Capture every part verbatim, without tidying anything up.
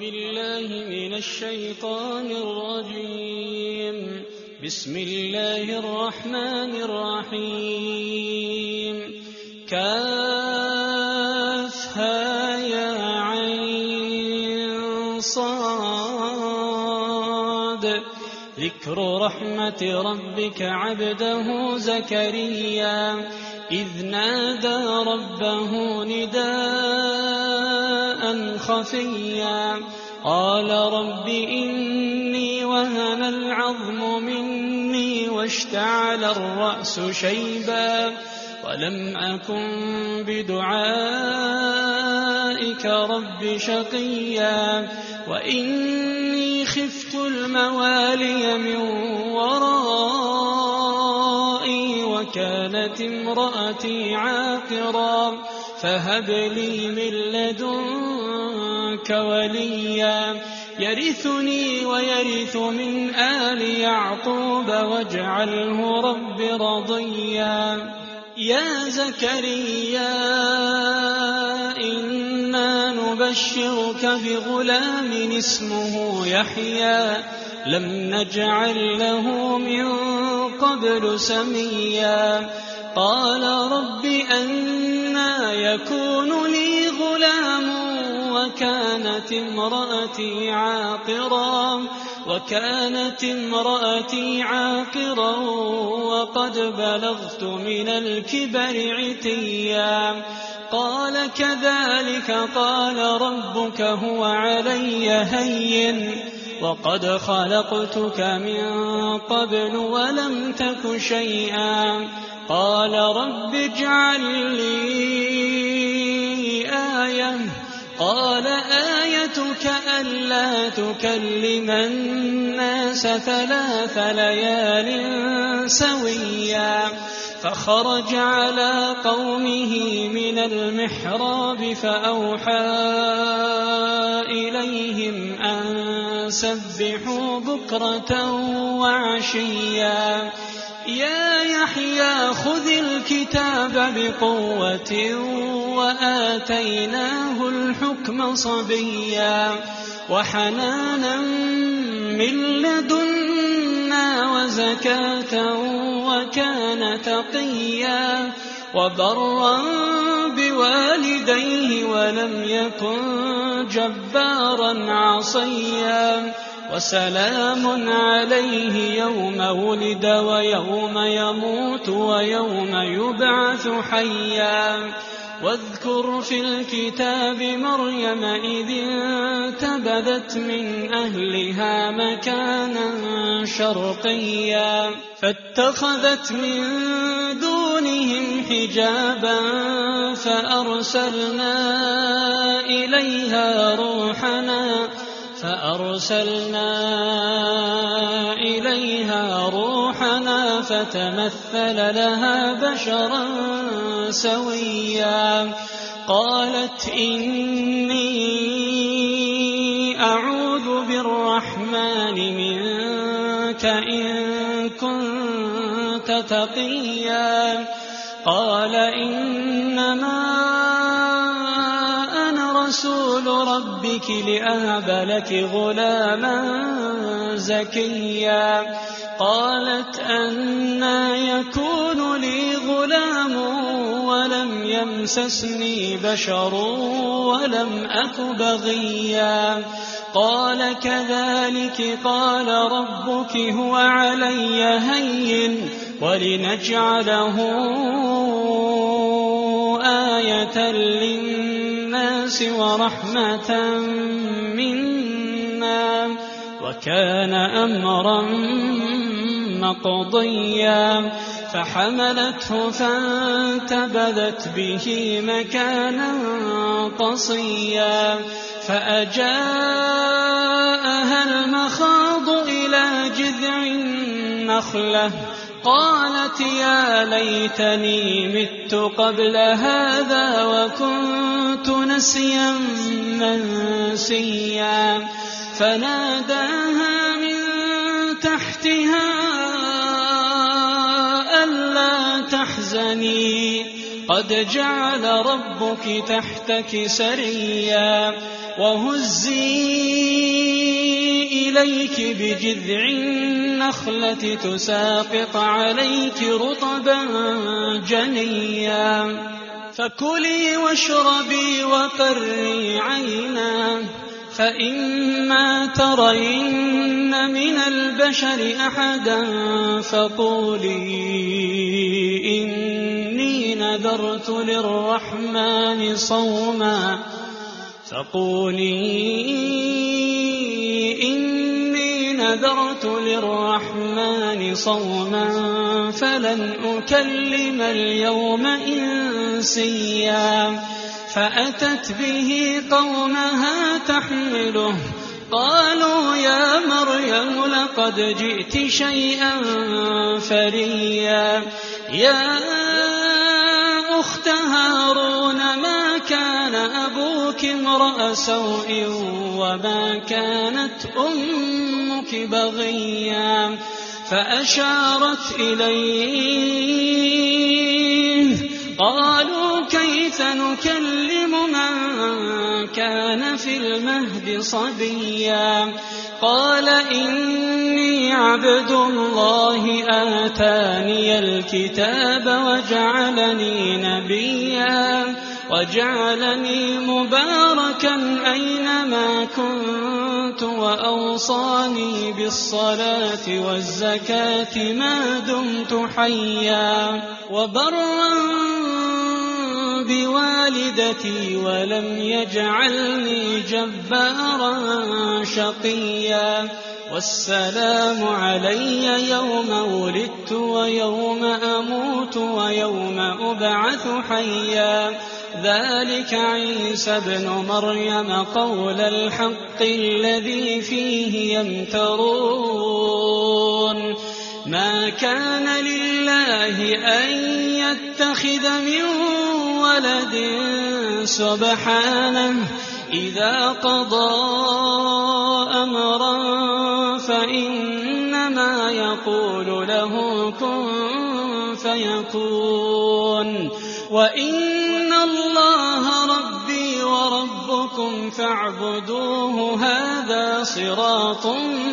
بالله من الشيطان الرجيم. بسم الله الرحمن الرحيم. كافها يا عين صاد. ذكر رحمة ربك عبده زكريا إذ نادى ربه نداء خفيا قال رب إني وهن العظم مني واشتعل الرأس شيبا ولم أكن بدعائك رب شقيا وإني خفت الموالي من ورائي وكانت امرأتي عاقرا فهب لي من لدنك وليا يرثني ويرث من آل يعقوب واجعله رب رضيا. يا زكريا إنا نبشرك بغلام اسمه يحيى لم نجعل له من قبل سميا قال رب أنى يكون لي غلام وكانت امرأتي عاقرا وكانت امرأتي عاقرا وقد بلغت من الكبر عتيا قال كذلك قال ربك هو علي هين وقد خلقتك من قبل ولم تك شيئا قال رب اجعل لي آية قال آيتك ألا تكلم الناس ثلاث ليال سويا فخرج على قومه من المحراب فأوحى إليهم أن سبحوا بكرة وعشيا يا يحيى خذ الكتاب بقوة وآتيناه الحكم صبيا وحنانا من لدنا وزكاة وكان تقيا وبرا بوالديه ولم يكن جبارا عصيا وسلام عليه يوم ولد ويوم يموت ويوم يبعث حيا واذكر في الكتاب مريم إذ انتبذت من أهلها مكانا شرقيا فاتخذت من دونهم حجابا فأرسلنا إليها روحنا فأرسلنا إليها روحنا فتمثل لها بشرا سويا قالت إني أعوذ بالرحمن منك إن كنت تقيا قال إنما رسول ربك لأهب لك غلاما زكيا قالت أنى يكون لي غلام ولم يمسسني بشر ولم أك بغيا قال كذلك قال ربك هو علي هين ولنجعله آية للناس ورحمة منا وكان أمرا مقضيا فحملته فانتبذت به مكانا قصيا فأجاءها المخاض إلى جذع النخلة قالت يا ليتني مت قبل هذا وكنت نسيا منسيا فناداها من تحتها ألا تحزني قد جعل ربك تحتك سريا وهزي إليك بجذع النخلة تساقط عليك رطبا جنيا فكلي واشربي وقري عينا فإما ترين من البشر أحدا فقولي إني نذرت للرحمن صوما فقولي إني نذرت للرحمن صوما فلن أكلم اليوم إنسيا فأتت به قومها تحمله قالوا يا مريم لقد جئت شيئا فريا يا أخت هارون ما كان أبوك امرأ سوء وما كانت أمك بغيا فأشارت إليه قالوا كيف نكلم من كان في المهد صبيا قال إني عبد الله آتاني الكتاب وجعلني نبيا وجعلني مباركا أينما كنت وأوصاني بالصلاة والزكاة ما دمت حيا وبرا بوالدتي ولم يجعلني جبارا شقيا والسلام علي يوم ولدت ويوم أموت ويوم أبعث حيا ذلك عيسى ابن مريم قول الحق الذي فيه يمترون ما كان لله أن يتخذ من ولد سبحانه إذا قضى أمرا فإنما يقول له كن فيكون وإن الله ربي وربكم فاعبدوه هذا صراط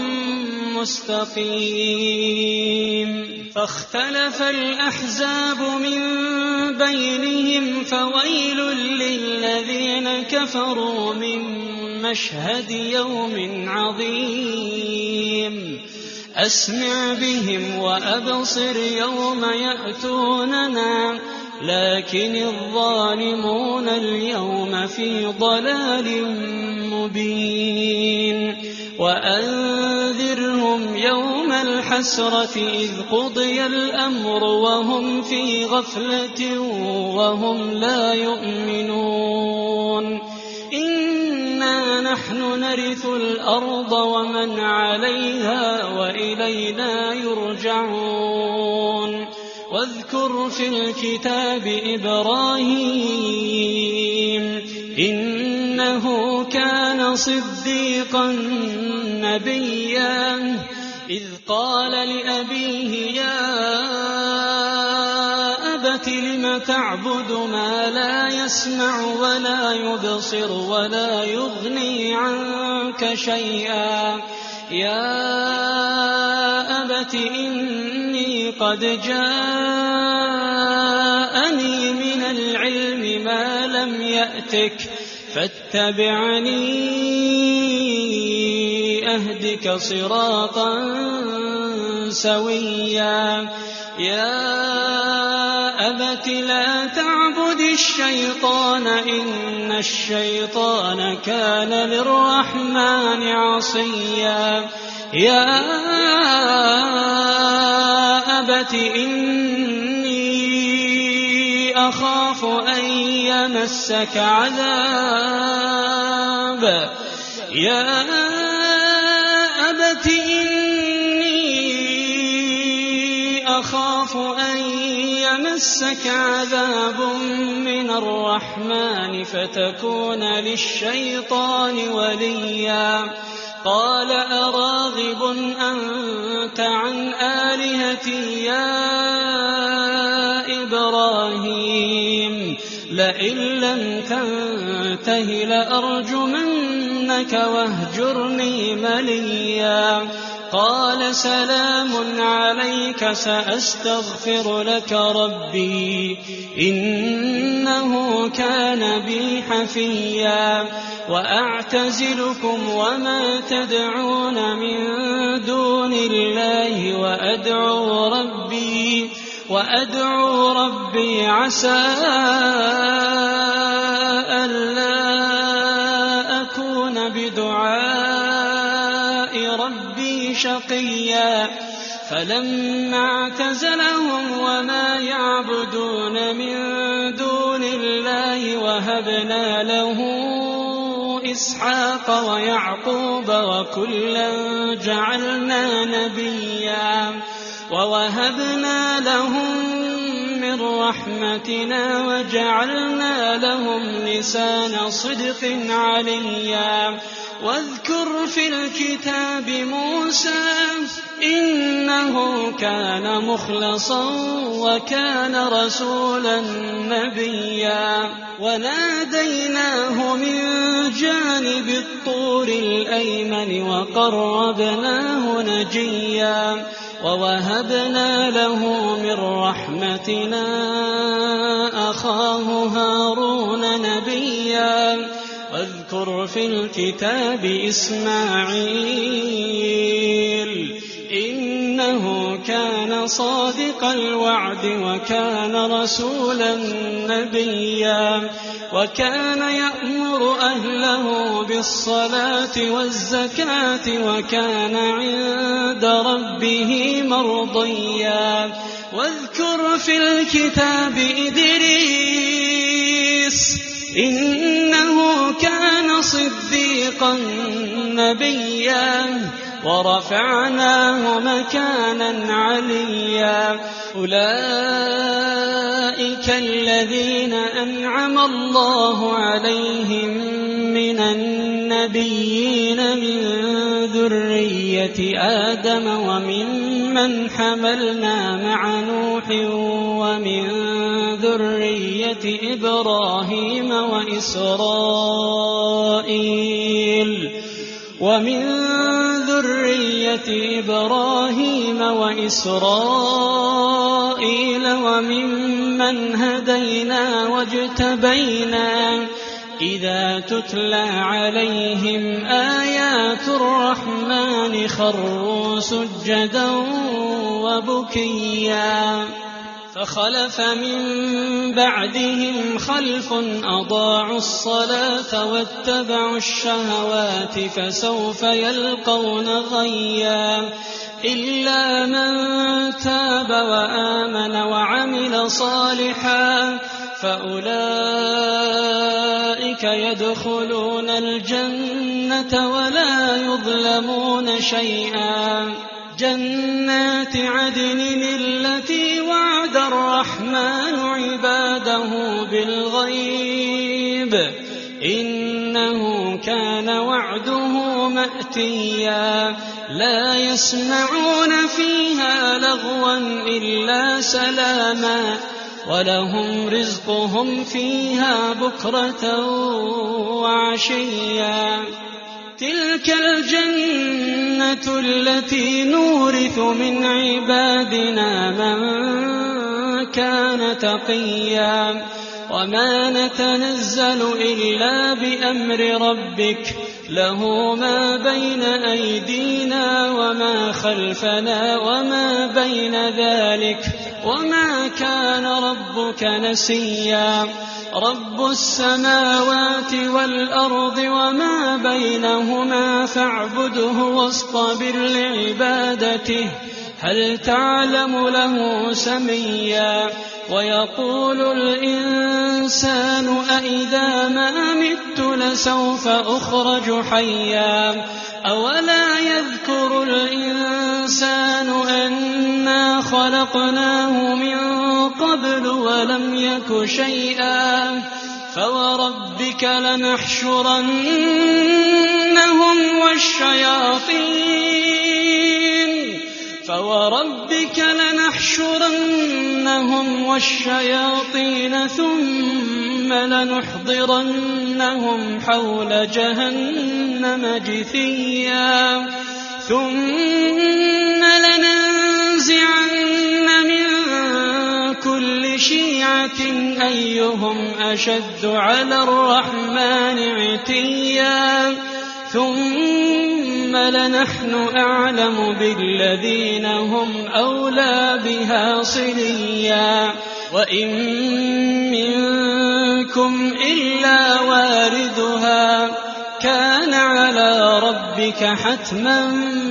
مستقيم فاختلف الأحزاب من بينهم فويل للذين كفروا من مشهد يوم عظيم أسمع بهم وأبصر يوم يأتوننا لكن الظالمون اليوم في ضلال مبين وأنذرهم يوم الحسرة إذ قضي الأمر وهم في غفلة وهم لا يؤمنون إنا نحن نرث الأرض ومن عليها وإلينا يرجعون واذكر في الكتاب إبراهيم إنه كان صديقا نبيا إذ قال لأبيه يا أبت لم تعبد ما لا يسمع ولا يبصر ولا يغني عنك شيئا يا أبت إني قد جاءني من العلم ما لم يأتك فاتبعني أهدك صراطا سويا يا أبت لا تعبد الشيطان إن الشيطان كان للرحمن عصيا يا أبت إني أخاف أن يمسك عذاب يا أبت إني أخاف أن يمسك عذاب من الرحمن فتكون للشيطان وليا قال أراغب أنت عن آلهتي يا إبراهيم لئن لم تنته لأرجمنك لك واهجرني مليا قال سلام عليك سأستغفر لك ربي إنه كان بي حفيا وأعتزلكم وما تدعون من دون الله وأدعو ربي وأدعو ربي عسى ألا أكون بدعاء ربي شقيا فلما اعتزلهم وما يعبدون من دون الله وهبنا له إسحاق ويعقوب وكلا جعلنا نبيا ووهبنا لهم من رحمتنا وجعلنا لهم لسان صدق عليا واذكر في الكتاب موسى إنه كان مخلصا وكان رسولا نبيا وناديناه من جانب الطور الأيمن وقربناه نجيا ووهبنا له من رحمتنا أخاه هارون نبيا واذكر في الكتاب إسماعيل إنه كان صادق الوعد وكان رسولا نبيا وكان يأمر أهله بالصلاة والزكاة وكان عند ربه مرضيا واذكر في الكتاب إدريس إنه كان صديقا نبيا ورفعناه مكانا عليا أولئك الذين أنعم الله عليهم من النبيين من ذرية آدم وممن حملنا مع نوح ومن ذرية إبراهيم وإسرائيل ومن ذرية إبراهيم وإسرائيل وممن هدينا واجتبينا إذا تتلى عليهم آيات الرحمن خروا سجدا وبكيا فخلف من بعدهم خلف أضاعوا الصلاة واتبعوا الشهوات فسوف يلقون غيا إلا من تاب وآمن وعمل صالحا فأولئك يدخلون الجنة ولا يظلمون شيئا جنات عدن التي وعد الرحمن عباده بالغيب إنه كان وعده مأتيا لا يسمعون فيها لغوا إلا سلاما ولهم رزقهم فيها بكرة وعشيا تلك الجنة التي نورث من عبادنا من كان تقيا وما نتنزل إلا بأمر ربك له ما بين أيدينا وما خلفنا وما بين ذلك وما كان ربك نسيا رب السماوات والأرض وما بينهما فاعبده واصطبر لعبادته هل تعلم له سميا ويقول الإنسان أإذا ما مت لسوف أخرج حيا أولا يذكر الإنسان أنا خلقناه من قبل ولم يك شيئا فوربك لنحشرنهم والشياطين فوربك لنحشرنهم والشياطين ثم ثم لنحضرنهم حول جهنم جثيا ثم لننزعن من كل شيعة أيهم أشد على الرحمن عتيا ثم لنحن أعلم بالذين هم أولى بها صليا وإن منكم إلا واردها كان على ربك حتما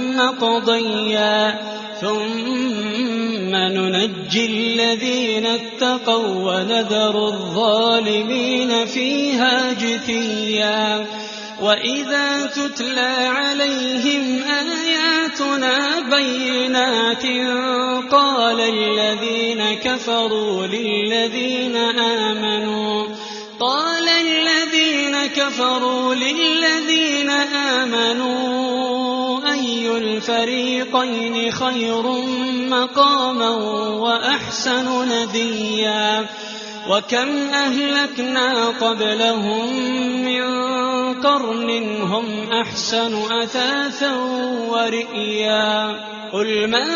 مقضيا ثم ننجي الذين اتقوا ونذر الظالمين فيها جثيا وإذا تتلى عليهم آياتنا بينات قال الذين كفروا للذين آمنوا قال الذين كفروا للذين آمنوا أي الفريقين خير مقاما وأحسن نديا وكم أهلكنا قبلهم من قرن هم أحسن أثاثا ورئيا قل من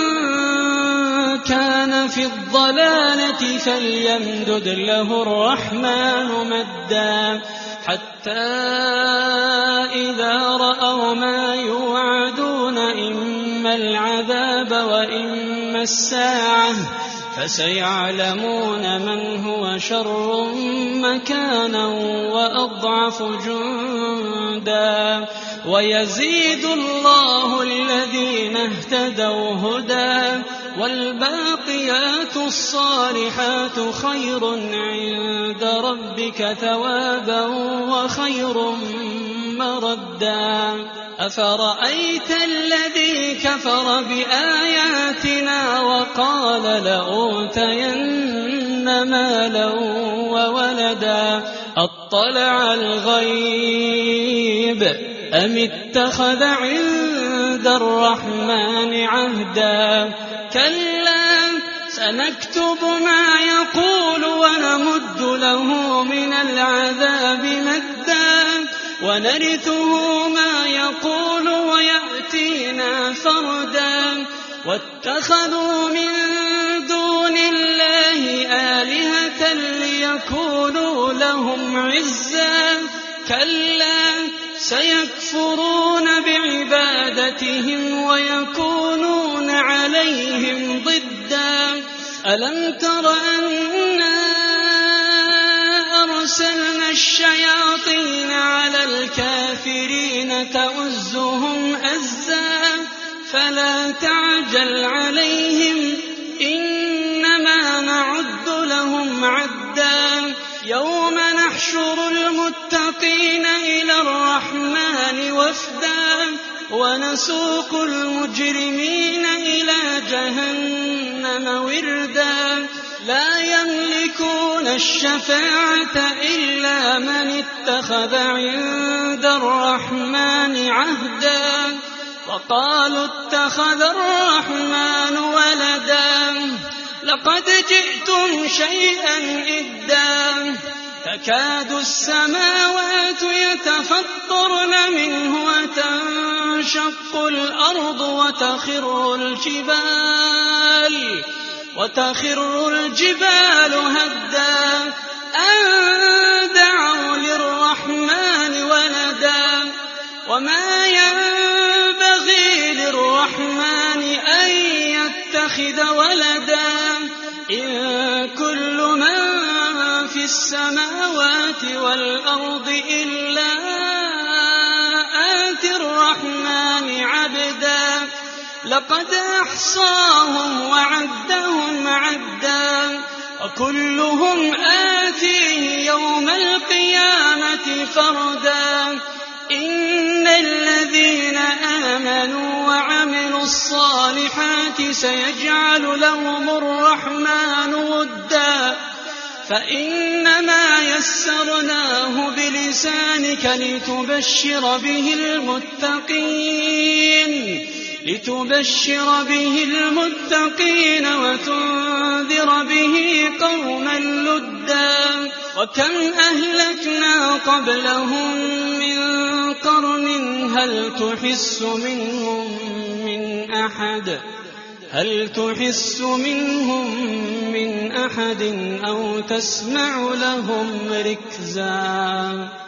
كان في الضلالة فليمدد له الرحمن مدا حتى إذا رأوا ما يوعدون إما العذاب وإما الساعة فسيعلمون من هو شر مكانا وأضعف جندا ويزيد الله الذين اهتدوا هدى والباقيات الصالحات خير عند ربك ثوابا وخير مردا أفرأيت الذي كفر بآياتنا وقال لأوتين مالا وولدا أطلع الغيب أم اتخذ عند الرحمن عهدا كلا سنكتب ما يقول ونمد له من العذاب مدا ونرثه ما يقول ويأتينا فردا واتخذوا من دون الله آلهة ليكونوا لهم عزا كلا سيكفرون بعبادتهم ويكونون عليهم ضدا ألم تر أنا أرسلنا الشياطين على الكافرين تؤزهم أزا فلا تعجل عليهم إنما نعد لهم عدا يوم نحشر المتقين إلى الرحمن وفدا ونسوق المجرمين إلى جهنم وردا لا يملكون الشفاعة إلا من اتخذ عند الرحمن عهدا وقالوا اتخذ الرحمن ولدا لقد جئتم شيئا إدا تكاد السماوات يتفطرن منه وتنشق الأرض وتخر الجبال وتخر الجبال هدا أن دعوا للرحمن ولدا وما ينبغي للرحمن أن يتخذ ولدا إن كل من في السماوات والأرض إلا آتي الرحمن عبدا لقد أحصاهم وعدهم عدا وكلهم آتيه يوم القيامة فردا إن الذين آمنوا وعملوا الصالحات سيجعل لهم الرحمن ودا فإنما يسرناه بلسانك لتبشر به المتقين لتبشر به المتقين وتنذر به قوما لدا وكم أهلكنا قبلهم من قرن هل تحس منهم من أحد هل تحس منهم من أحد أو تسمع لهم ركزا